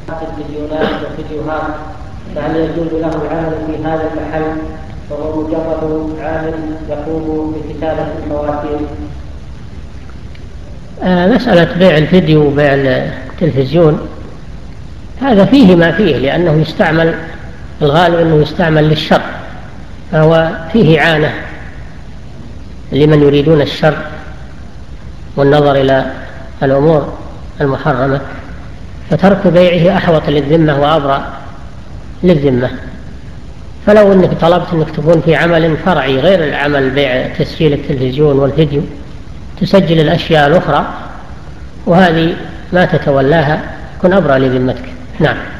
التلفزيونات والفيديوهات، فهل يجوز له العمل في هذا المحل وهو مجرد عامل يقوم بكتابة المواسير؟ مسألة بيع الفيديو وبيع التلفزيون هذا فيه ما فيه، لأنه يستعمل، الغالب أنه يستعمل للشر، فهو فيه إعانة لمن يريدون الشر والنظر إلى الأمور المحرمة، فترك بيعه أحوط للذمة وأبرأ للذمة. فلو أنك طلبت أنك تكون في عمل فرعي غير العمل بيع تسجيل التلفزيون والفيديو، تسجل الأشياء الأخرى وهذه ما تتولاها، يكون أبرأ لذمتك. نعم.